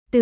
Từ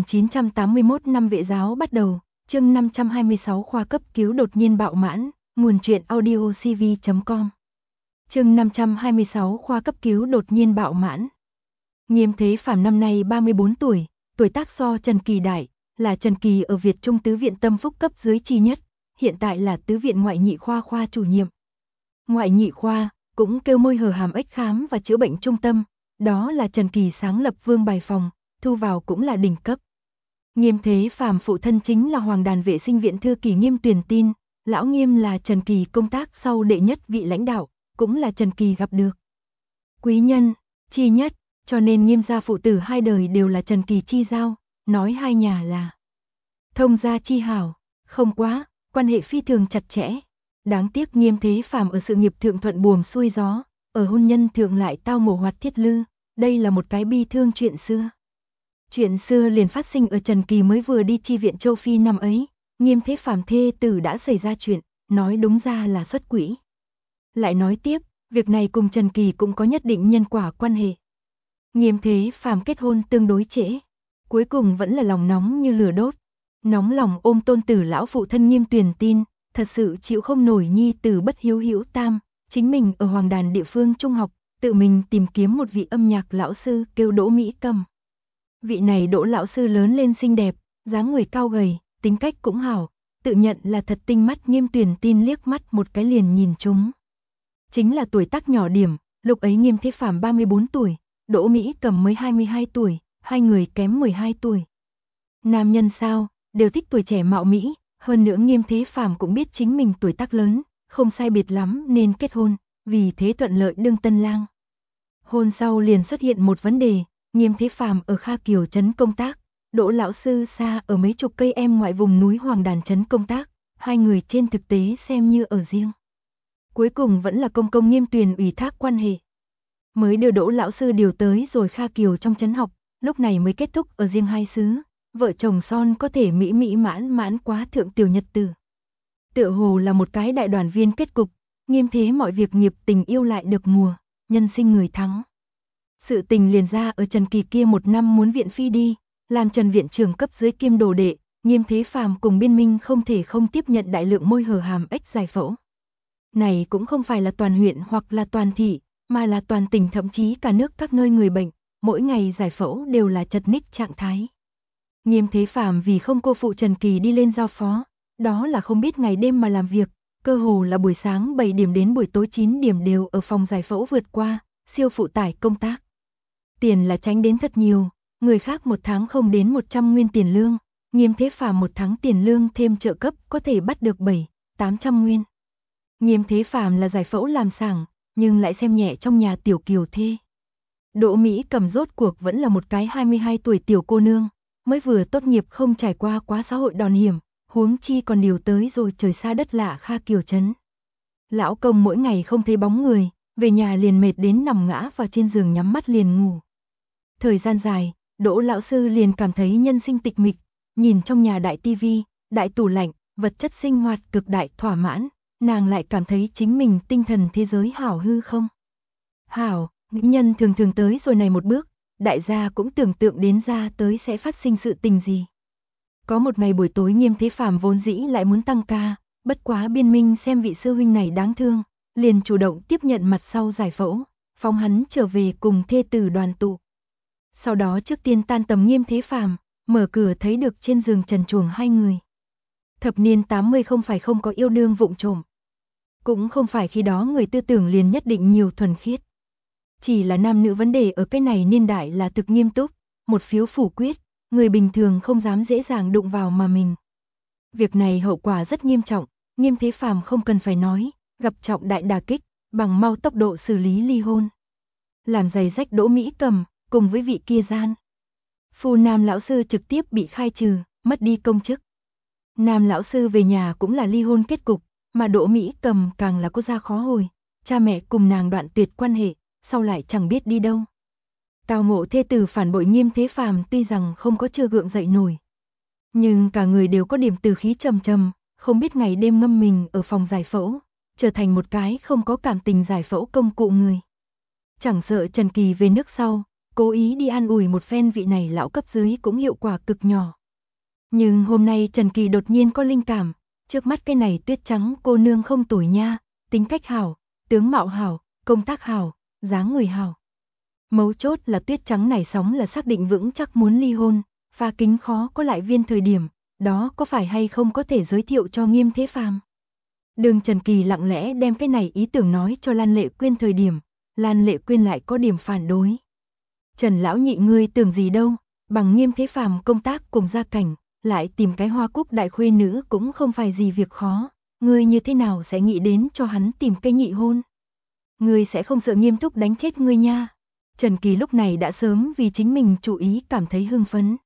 1981 năm vệ giáo bắt đầu, chương 526 khoa cấp cứu đột nhiên bạo mãn, nguồn truyện audio cv.com. Chương 526 khoa cấp cứu đột nhiên bạo mãn. Nghiêm Thế Phàm năm nay 34 tuổi, tuổi tác so Trần Kỳ đại, là Trần Kỳ ở Việt Trung Tứ viện Tâm Phúc cấp dưới chi nhất, hiện tại là Tứ viện Ngoại nhị khoa khoa chủ nhiệm. Ngoại nhị khoa, cũng kêu môi hở hàm ếch khám và chữa bệnh trung tâm, đó là Trần Kỳ sáng lập vương bài phòng, thu vào cũng là đỉnh cấp. Nghiêm Thế Phàm phụ thân chính là Hoàng Đàn vệ sinh viện thư ký Nghiêm Tuyền Tin, lão Nghiêm là Trần Kỳ công tác sau đệ nhất vị lãnh đạo, cũng là Trần Kỳ gặp được quý nhân, chi nhất, cho nên Nghiêm gia phụ tử hai đời đều là Trần Kỳ chi giao, nói hai nhà là thông gia chi hảo, không quá, quan hệ phi thường chặt chẽ. Đáng tiếc Nghiêm Thế Phàm ở sự nghiệp thượng thuận buồm xuôi gió, ở hôn nhân thượng lại tao ngộ hoạt thiết lư, đây là một cái bi thương chuyện xưa. Chuyện xưa liền phát sinh ở Trần Kỳ mới vừa đi chi viện châu Phi năm ấy, Nghiêm Thế Phàm thê tử đã xảy ra chuyện, nói đúng ra là xuất quỹ. Lại nói tiếp, việc này cùng Trần Kỳ cũng có nhất định nhân quả quan hệ. Nghiêm Thế Phàm kết hôn tương đối trễ, cuối cùng vẫn là lòng nóng như lửa đốt, nóng lòng ôm tôn tử lão phụ thân Nghiêm Tuyền Tin, thật sự chịu không nổi nhi tử bất hiếu hữu tam, chính mình ở Hoàng Đàn địa phương trung học, tự mình tìm kiếm một vị âm nhạc lão sư kêu Đỗ Mỹ Cầm. Vị này Đỗ lão sư lớn lên xinh đẹp, dáng người cao gầy, tính cách cũng hảo, tự nhận là thật tinh mắt. Nghiêm Tuyền Tin liếc mắt một cái liền nhìn trúng. Chính là tuổi tác nhỏ điểm, lúc ấy Nghiêm Thế Phàm 34 tuổi, Đỗ Mỹ Cầm mới 22 tuổi, hai người kém 12 tuổi. Nam nhân sao, đều thích tuổi trẻ mạo mỹ, hơn nữa Nghiêm Thế Phàm cũng biết chính mình tuổi tác lớn, không sai biệt lắm nên kết hôn, vì thế thuận lợi đương tân lang. Hôn sau liền xuất hiện một vấn đề, Nghiêm Thế Phàm ở Kha Kiều trấn công tác, Đỗ lão sư xa ở mấy chục cây em ngoại vùng núi Hoàng Đàn trấn công tác, hai người trên thực tế xem như ở riêng. Cuối cùng vẫn là công công Nghiêm Tuyền ủy thác quan hệ, mới đưa Đỗ lão sư điều tới rồi Kha Kiều trong trấn học, lúc này mới kết thúc ở riêng hai xứ, vợ chồng son có thể mỹ mỹ mãn mãn quá thượng tiểu nhật tử. Tựa hồ là một cái đại đoàn viên kết cục, Nghiêm thế mọi việc nghiệp tình yêu lại được mùa, nhân sinh người thắng. Sự tình liền ra ở Trần Kỳ kia một năm muốn viện phi đi, làm Trần viện trưởng cấp dưới kiêm đồ đệ, Nghiêm Thế Phàm cùng Biên Minh không thể không tiếp nhận đại lượng môi hở hàm ếch giải phẫu. Này cũng không phải là toàn huyện hoặc là toàn thị, mà là toàn tỉnh thậm chí cả nước các nơi người bệnh, mỗi ngày giải phẫu đều là chật ních trạng thái. Nghiêm Thế Phàm vì không cô phụ Trần Kỳ đi lên giao phó, đó là không biết ngày đêm mà làm việc, cơ hồ là buổi sáng 7 điểm đến buổi tối 9 điểm đều ở phòng giải phẫu vượt qua, siêu phụ tải công tác. Tiền là tránh đến thật nhiều, người khác một tháng không đến 100 nguyên tiền lương, Nghiêm Thế Phàm một tháng tiền lương thêm trợ cấp có thể bắt được 700-800 nguyên. Nghiêm Thế Phàm là giải phẫu làm sảng, nhưng lại xem nhẹ trong nhà tiểu Kiều thê. Đỗ Mỹ Cầm rốt cuộc vẫn là một cái 22 tuổi tiểu cô nương, mới vừa tốt nghiệp không trải qua quá xã hội đòn hiểm, huống chi còn điều tới rồi trời xa đất lạ Kha Kiều trấn. Lão công mỗi ngày không thấy bóng người, về nhà liền mệt đến nằm ngã vào trên giường nhắm mắt liền ngủ. Thời gian dài, Đỗ lão sư liền cảm thấy nhân sinh tịch mịch, nhìn trong nhà đại tivi, đại tủ lạnh, vật chất sinh hoạt cực đại thỏa mãn, nàng lại cảm thấy chính mình tinh thần thế giới hảo hư không. Hảo, nữ nhân thường thường tới rồi này một bước, đại gia cũng tưởng tượng đến ra tới sẽ phát sinh sự tình gì. Có một ngày buổi tối Nghiêm Thế Phàm vốn dĩ lại muốn tăng ca, bất quá Biên Minh xem vị sư huynh này đáng thương, liền chủ động tiếp nhận mặt sau giải phẫu, phóng hắn trở về cùng thê tử đoàn tụ. Sau đó trước tiên tan tầm Nghiêm Thế Phàm, mở cửa thấy được trên giường trần truồng hai người. Thập niên 80 không phải không có yêu đương vụng trộm, cũng không phải khi đó người tư tưởng liền nhất định nhiều thuần khiết. Chỉ là nam nữ vấn đề ở cái này niên đại là thực nghiêm túc, một phiếu phủ quyết, người bình thường không dám dễ dàng đụng vào mà mình. Việc này hậu quả rất nghiêm trọng, Nghiêm Thế Phàm không cần phải nói, gặp trọng đại đả kích, bằng mau tốc độ xử lý ly hôn. Làm giày rách Đỗ Mỹ Cầm, cùng với vị kia gian phu Nam lão sư trực tiếp bị khai trừ, mất đi công chức. Nam lão sư về nhà cũng là ly hôn kết cục, mà Đỗ Mỹ Cầm càng là có gia khó hồi, cha mẹ cùng nàng đoạn tuyệt quan hệ, sau lại chẳng biết đi đâu. Tào ngộ thê tử phản bội Nghiêm Thế Phàm tuy rằng không có chưa gượng dậy nổi, nhưng cả người đều có điểm từ khí trầm trầm, không biết ngày đêm ngâm mình ở phòng giải phẫu, trở thành một cái không có cảm tình giải phẫu công cụ người. Chẳng sợ Trần Kỳ về nước sau, cố ý đi an ủi một phen vị này lão cấp dưới cũng hiệu quả cực nhỏ. Nhưng hôm nay Trần Kỳ đột nhiên có linh cảm, trước mắt cái này Tuyết Trắng cô nương không tồi nha, tính cách hảo, tướng mạo hảo, công tác hảo, dáng người hảo. Mấu chốt là Tuyết Trắng này sóng là xác định vững chắc muốn ly hôn, pha kính khó có lại viên thời điểm, đó có phải hay không có thể giới thiệu cho Nghiêm Thế Phàm. Đường Trần Kỳ lặng lẽ đem cái này ý tưởng nói cho Lan Lệ Quyên thời điểm, Lan Lệ Quyên lại có điểm phản đối. Trần lão nhị ngươi tưởng gì đâu, bằng Nghiêm Thế Phàm công tác cùng gia cảnh, lại tìm cái Hoa Cúc đại khuê nữ cũng không phải gì việc khó, ngươi như thế nào sẽ nghĩ đến cho hắn tìm cái nhị hôn. Ngươi sẽ không sợ Nghiêm Thúc đánh chết ngươi nha. Trần Kỳ lúc này đã sớm vì chính mình chủ ý cảm thấy hưng phấn.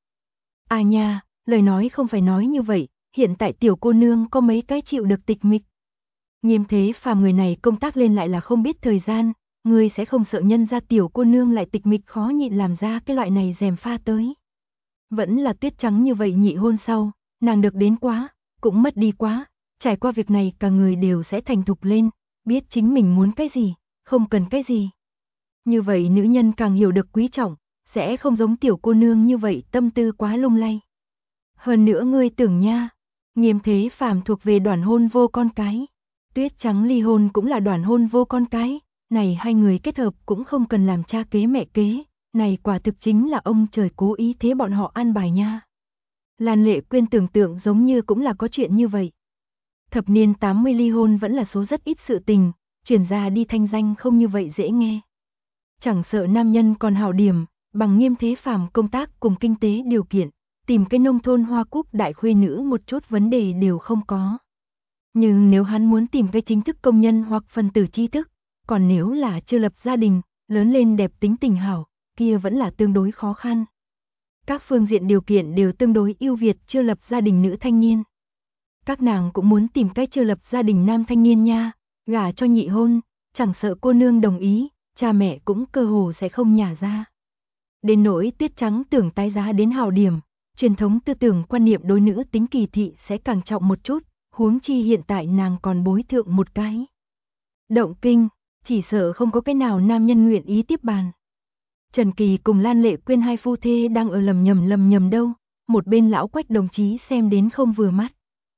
À nha, lời nói không phải nói như vậy, hiện tại tiểu cô nương có mấy cái chịu được tịch mịch. Nghiêm Thế Phàm người này công tác lên lại là không biết thời gian, ngươi sẽ không sợ nhân ra tiểu cô nương lại tịch mịch khó nhịn làm ra cái loại này rèm pha tới. Vẫn là Tuyết Trắng như vậy nhị hôn sau, nàng được đến quá, cũng mất đi quá, trải qua việc này cả người đều sẽ thành thục lên, biết chính mình muốn cái gì, không cần cái gì. Như vậy nữ nhân càng hiểu được quý trọng, sẽ không giống tiểu cô nương như vậy tâm tư quá lung lay. Hơn nữa ngươi tưởng nha, Nghiêm Thế Phàm thuộc về đoàn hôn vô con cái. Tuyết Trắng ly hôn cũng là đoàn hôn vô con cái, này hai người kết hợp cũng không cần làm cha kế mẹ kế, này quả thực chính là ông trời cố ý thế bọn họ an bài nha. Lan Lệ Quyên tưởng tượng giống như cũng là có chuyện như vậy. Thập niên 80 ly hôn vẫn là số rất ít sự tình, chuyển ra đi thanh danh không như vậy dễ nghe. Chẳng sợ nam nhân còn hảo điểm, bằng Nghiêm Thế Phàm công tác cùng kinh tế điều kiện, tìm cái nông thôn Hoa Cúc đại khuê nữ một chút vấn đề đều không có. Nhưng nếu hắn muốn tìm cái chính thức công nhân hoặc phần tử tri thức, còn nếu là chưa lập gia đình, lớn lên đẹp tính tình hảo, kia vẫn là tương đối khó khăn. Các phương diện điều kiện đều tương đối ưu việt chưa lập gia đình nữ thanh niên. Các nàng cũng muốn tìm cái chưa lập gia đình nam thanh niên nha, gả cho nhị hôn, chẳng sợ cô nương đồng ý, cha mẹ cũng cơ hồ sẽ không nhả ra. Đến nỗi Tuyết Trắng tưởng tái giá đến hào điểm, truyền thống tư tưởng quan niệm đối nữ tính kỳ thị sẽ càng trọng một chút, huống chi hiện tại nàng còn bối thượng một cái. Động kinh, chỉ sợ không có cái nào nam nhân nguyện ý tiếp bàn. Trần Kỳ cùng Lan Lệ Quyên hai phu thê đang ở lầm nhầm đâu, một bên lão Quách đồng chí xem đến không vừa mắt.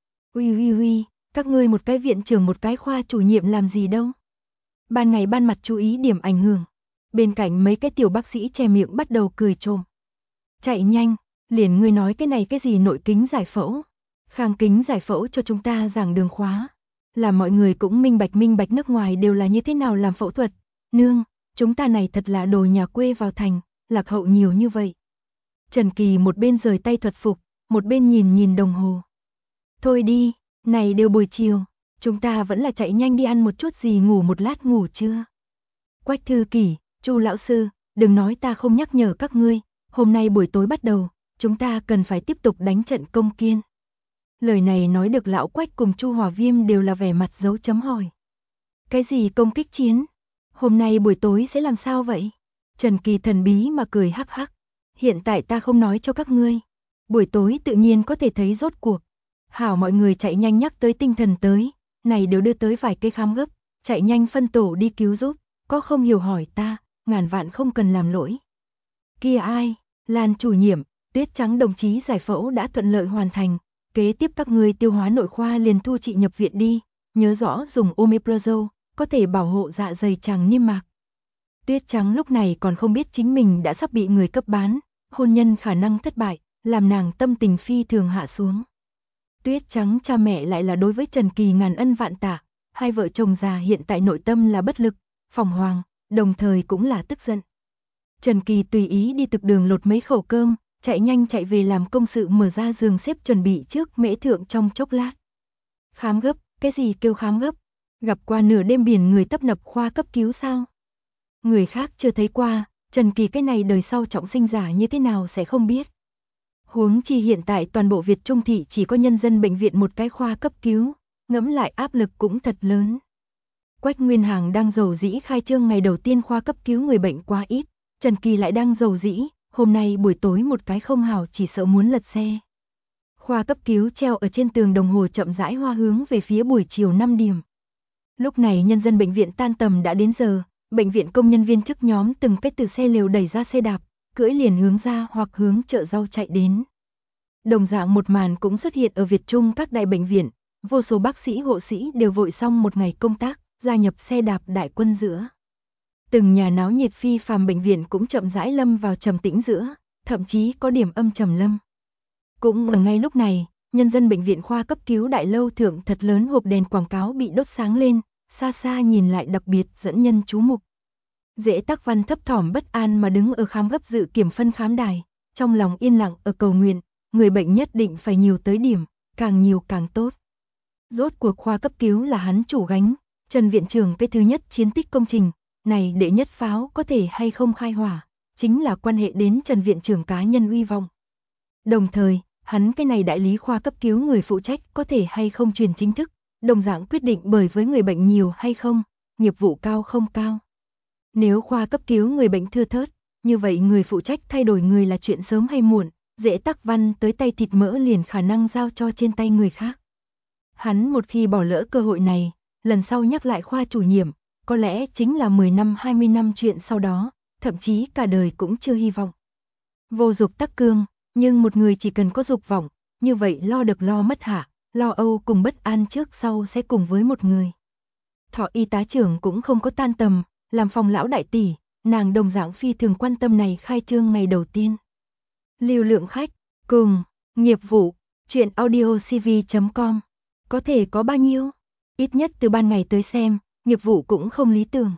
Uy, các ngươi một cái viện trưởng một cái khoa chủ nhiệm làm gì đâu. Ban ngày ban mặt chú ý điểm ảnh hưởng. Bên cạnh mấy cái tiểu bác sĩ che miệng bắt đầu cười trộm. Chạy nhanh, liền ngươi nói cái này cái gì nội kính giải phẫu. Khang kính giải phẫu cho chúng ta giảng đường khóa. Là mọi người cũng minh bạch nước ngoài đều là như thế nào làm phẫu thuật. Nương, chúng ta này thật là đồ nhà quê vào thành, lạc hậu nhiều như vậy. Trần Kỳ một bên rời tay thuật phục, một bên nhìn đồng hồ. Thôi đi, này đều buổi chiều, chúng ta vẫn là chạy nhanh đi ăn một chút gì ngủ một lát ngủ trưa. Quách thư kỷ, Chu lão sư, đừng nói ta không nhắc nhở các ngươi, hôm nay buổi tối bắt đầu, chúng ta cần phải tiếp tục đánh trận công kiên. Lời này nói được lão Quách cùng Chu Hòa Viêm đều là vẻ mặt dấu chấm hỏi. Cái gì công kích chiến? Hôm nay buổi tối sẽ làm sao vậy? Trần Kỳ thần bí mà cười hắc hắc. Hiện tại ta không nói cho các ngươi. Buổi tối tự nhiên có thể thấy rốt cuộc. Hảo mọi người chạy nhanh nhắc tới tinh thần tới. Này đều đưa tới vài cây khám gấp. Chạy nhanh phân tổ đi cứu giúp. Có không hiểu hỏi ta, ngàn vạn không cần làm lỗi. Kia ai? Lan chủ nhiệm, Tuyết Trắng đồng chí giải phẫu đã thuận lợi hoàn thành. Kế tiếp các ngươi tiêu hóa nội khoa liền thu chị nhập viện đi. Nhớ rõ dùng omeprazole, có thể bảo hộ dạ dày tràng niêm mạc. Tuyết Trắng lúc này còn không biết chính mình đã sắp bị người cấp bán, hôn nhân khả năng thất bại, làm nàng tâm tình phi thường hạ xuống. Tuyết Trắng cha mẹ lại là đối với Trần Kỳ ngàn ân vạn tạ, hai vợ chồng già hiện tại nội tâm là bất lực, phỏng hoàng, đồng thời cũng là tức giận. Trần Kỳ tùy ý đi thực đường lột mấy khẩu cơm, chạy nhanh chạy về làm công sự mở ra giường xếp chuẩn bị trước mễ thượng trong chốc lát. Khám gấp, cái gì kêu khám gấp? Gặp qua nửa đêm biển người tấp nập khoa cấp cứu sao? Người khác chưa thấy qua, Trần Kỳ cái này đời sau trọng sinh giả như thế nào sẽ không biết. Huống chi hiện tại toàn bộ Việt Trung thị chỉ có nhân dân bệnh viện một cái khoa cấp cứu, ngẫm lại áp lực cũng thật lớn. Quách Nguyên Hàng đang rầu rĩ khai trương ngày đầu tiên khoa cấp cứu người bệnh quá ít, Trần Kỳ lại đang rầu rĩ, hôm nay buổi tối một cái không hảo chỉ sợ muốn lật xe. Khoa cấp cứu treo ở trên tường đồng hồ chậm rãi hoa hướng về phía buổi chiều 5 điểm. Lúc này nhân dân bệnh viện tan tầm đã đến giờ, bệnh viện công nhân viên chức nhóm từng cái từ xe lều đẩy ra xe đạp, cưỡi liền hướng ra hoặc hướng chợ rau chạy đến. Đồng dạng một màn cũng xuất hiện ở Việt Trung các đại bệnh viện, vô số bác sĩ hộ sĩ đều vội xong một ngày công tác, gia nhập xe đạp đại quân giữa. Từng nhà náo nhiệt phi phàm bệnh viện cũng chậm rãi lâm vào trầm tĩnh giữa, thậm chí có điểm âm trầm lâm. Cũng ở ngay lúc này, nhân dân bệnh viện khoa cấp cứu đại lâu thượng thật lớn hộp đèn quảng cáo bị đốt sáng lên, xa xa nhìn lại đặc biệt dẫn nhân chú mục. Dễ Tắc Văn thấp thỏm bất an mà đứng ở khám gấp dự kiểm phân khám đài, trong lòng yên lặng ở cầu nguyện, người bệnh nhất định phải nhiều tới điểm, càng nhiều càng tốt. Rốt cuộc khoa cấp cứu là hắn chủ gánh, Trần viện trưởng cái thứ nhất chiến tích công trình, này đệ nhất pháo có thể hay không khai hỏa, chính là quan hệ đến Trần viện trưởng cá nhân uy vọng. Đồng thời, hắn cái này đại lý khoa cấp cứu người phụ trách có thể hay không truyền chính thức, đồng dạng quyết định bởi với người bệnh nhiều hay không, nghiệp vụ cao không cao. Nếu khoa cấp cứu người bệnh thưa thớt, như vậy người phụ trách thay đổi người là chuyện sớm hay muộn, Dễ Tắc Văn tới tay thịt mỡ liền khả năng giao cho trên tay người khác. Hắn một khi bỏ lỡ cơ hội này, lần sau nhắc lại khoa chủ nhiệm, có lẽ chính là 10 năm 20 năm chuyện sau đó, thậm chí cả đời cũng chưa hy vọng. Vô dục tắc cương, nhưng một người chỉ cần có dục vọng, như vậy lo được lo mất hạ, lo âu cùng bất an trước sau sẽ cùng với một người. Thọ y tá trưởng cũng không có tan tầm, làm phòng lão đại tỷ, nàng đồng dạng phi thường quan tâm này khai trương ngày đầu tiên. Lưu lượng khách, cùng, nghiệp vụ, chuyện audiocv.com, có thể có bao nhiêu? Ít nhất từ ban ngày tới xem, nghiệp vụ cũng không lý tưởng.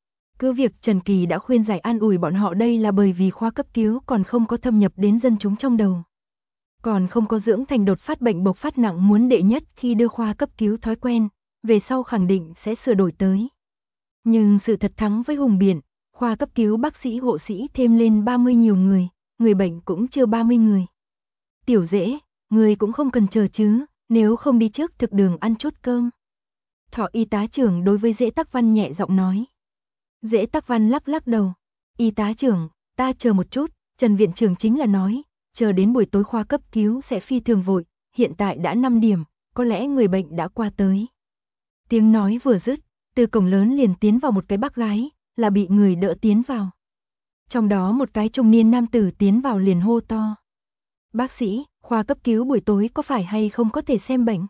Cứ việc Trần Kỳ đã khuyên giải an ủi bọn họ đây là bởi vì khoa cấp cứu còn không có thâm nhập đến dân chúng trong đầu. Còn không có dưỡng thành đột phát bệnh bộc phát nặng muốn đệ nhất khi đưa khoa cấp cứu thói quen, về sau khẳng định sẽ sửa đổi tới. Nhưng sự thật thắng với hùng biện, khoa cấp cứu bác sĩ hộ sĩ thêm lên 30 nhiều người bệnh cũng chưa 30 người. Tiểu Dễ, người cũng không cần chờ chứ, nếu không đi trước thực đường ăn chút cơm. Thọ y tá trưởng đối với Dễ Tắc Văn nhẹ giọng nói. Dễ Tắc Văn lắc lắc đầu. Y tá trưởng, ta chờ một chút, Trần viện trưởng chính là nói, chờ đến buổi tối khoa cấp cứu sẽ phi thường vội, hiện tại đã 5 điểm, có lẽ người bệnh đã qua tới. Tiếng nói vừa dứt, từ cổng lớn liền tiến vào một cái bác gái, là bị người đỡ tiến vào. Trong đó một cái trung niên nam tử tiến vào liền hô to. Bác sĩ, khoa cấp cứu buổi tối có phải hay không có thể xem bệnh?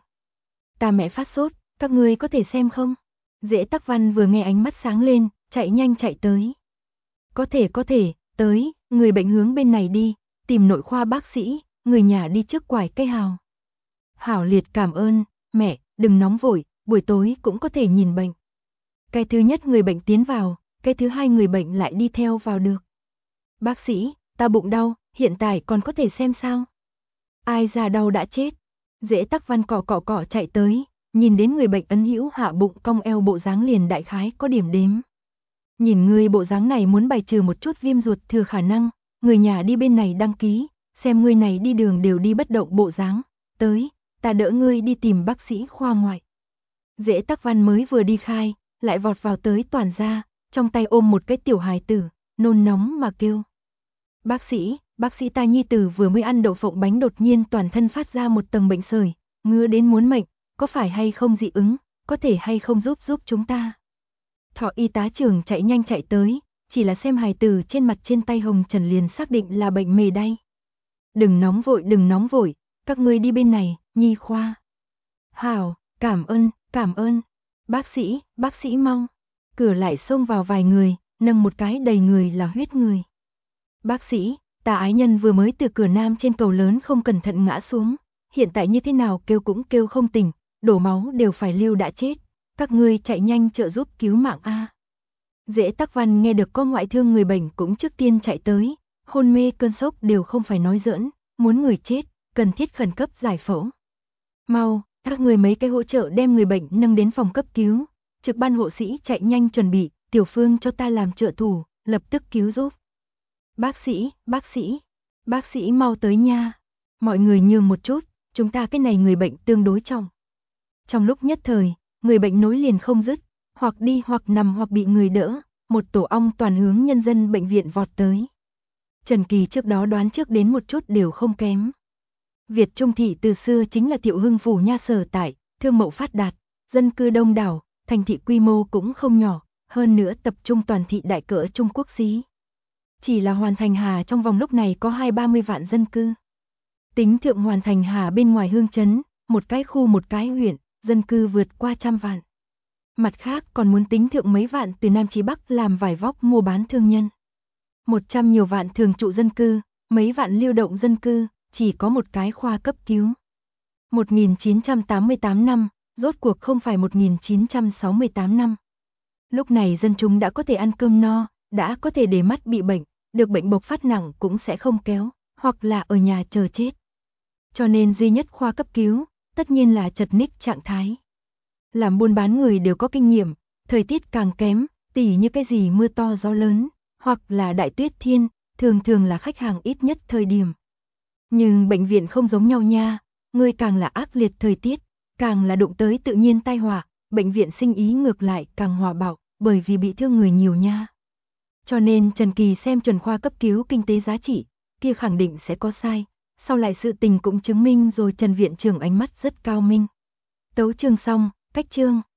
Ta mẹ phát sốt, các ngươi có thể xem không? Dễ Tắc Văn vừa nghe ánh mắt sáng lên, chạy nhanh chạy tới. Có thể, tới, người bệnh hướng bên này đi, tìm nội khoa bác sĩ, người nhà đi trước quải cây hào. Hảo liệt cảm ơn, mẹ, đừng nóng vội, buổi tối cũng có thể nhìn bệnh. Cái thứ nhất người bệnh tiến vào, cái thứ hai người bệnh lại đi theo vào được. Bác sĩ, ta bụng đau, hiện tại còn có thể xem sao? Ai già đau đã chết. Dễ Tắc Văn cọ chạy tới, nhìn đến người bệnh ấn hữu hạ bụng cong eo bộ dáng liền đại khái có điểm đếm. Nhìn người bộ dáng này muốn bài trừ một chút viêm ruột thừa khả năng, người nhà đi bên này đăng ký, xem người này đi đường đều đi bất động bộ dáng, tới, ta đỡ ngươi đi tìm bác sĩ khoa ngoại. Dễ Tắc Văn mới vừa đi khai, lại vọt vào tới toàn gia, trong tay ôm một cái tiểu hài tử, nôn nóng mà kêu. Bác sĩ ta nhi tử vừa mới ăn đậu phộng bánh đột nhiên toàn thân phát ra một tầng bệnh sởi, ngứa đến muốn mệnh, có phải hay không dị ứng, có thể hay không giúp chúng ta. Thọ y tá trưởng chạy nhanh chạy tới, chỉ là xem hài tử trên mặt trên tay hồng trần liền xác định là bệnh mề đay. Đừng nóng vội, các ngươi đi bên này, nhi khoa. Hảo, cảm ơn. Bác sĩ mau. Cửa lại xông vào vài người, nâng một cái đầy người là huyết người. Bác sĩ, ta ái nhân vừa mới từ cửa nam trên cầu lớn không cẩn thận ngã xuống, hiện tại như thế nào kêu cũng kêu không tỉnh, đổ máu đều phải lưu đã chết, các ngươi chạy nhanh trợ giúp cứu mạng a. Dễ Tắc Văn nghe được có ngoại thương người bệnh cũng trước tiên chạy tới, hôn mê cơn sốc đều không phải nói giỡn, muốn người chết, cần thiết khẩn cấp giải phẫu. Mau, các người mấy cái hỗ trợ đem người bệnh nâng đến phòng cấp cứu, trực ban hộ sĩ chạy nhanh chuẩn bị, Tiểu Phương cho ta làm trợ thủ, lập tức cứu giúp. Bác sĩ mau tới nha. Mọi người nhường một chút, chúng ta cái này người bệnh tương đối trọng. Trong lúc nhất thời, người bệnh nối liền không dứt, hoặc đi hoặc nằm hoặc bị người đỡ, một tổ ong toàn hướng nhân dân bệnh viện vọt tới. Trần Kỳ trước đó đoán trước đến một chút đều không kém. Việt Trung thị từ xưa chính là Thiệu Hưng phủ nha sở tại, thương mậu phát đạt, dân cư đông đảo, thành thị quy mô cũng không nhỏ, hơn nữa tập trung toàn thị đại cỡ Trung Quốc xí. Chỉ là Hoàn Thành Hà trong vòng lúc này có 20-30 vạn dân cư. Tính thượng Hoàn Thành Hà bên ngoài hương trấn, một cái khu một cái huyện, dân cư vượt qua 100 vạn. Mặt khác còn muốn tính thượng mấy vạn từ Nam chí Bắc làm vải vóc mua bán thương nhân. 100 nhiều vạn thường trụ dân cư, mấy vạn lưu động dân cư, chỉ có một cái khoa cấp cứu. 1988 năm, rốt cuộc không phải 1968 năm. Lúc này dân chúng đã có thể ăn cơm no, đã có thể để mắt bị bệnh, được bệnh bộc phát nặng cũng sẽ không kéo, hoặc là ở nhà chờ chết. Cho nên duy nhất khoa cấp cứu, tất nhiên là chật ních trạng thái. Làm buôn bán người đều có kinh nghiệm, thời tiết càng kém, tỉ như cái gì mưa to gió lớn, hoặc là đại tuyết thiên, thường là khách hàng ít nhất thời điểm. Nhưng bệnh viện không giống nhau nha, người càng là ác liệt thời tiết, càng là đụng tới tự nhiên tai họa, bệnh viện sinh ý ngược lại càng hòa bạo, bởi vì bị thương người nhiều nha. Cho nên Trần Kỳ xem chuẩn khoa cấp cứu kinh tế giá trị, kia khẳng định sẽ có sai, sau lại sự tình cũng chứng minh rồi Trần viện trưởng ánh mắt rất cao minh. Tấu chương xong, cách chương.